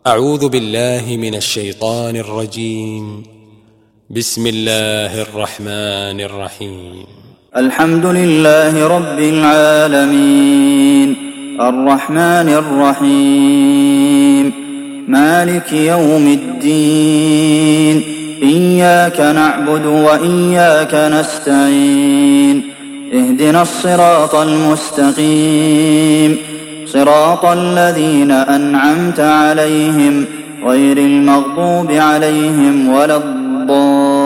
أعوذ بالله من الشيطان الرجيم. بسم الله الرحمن الرحيم. الحمد لله رب العالمين الرحمن الرحيم مالك يوم الدين إياك نعبد وإياك نستعين اهدنا الصراط المستقيم صراط الذين أنعمت عليهم غير المغضوب عليهم ولا الضالين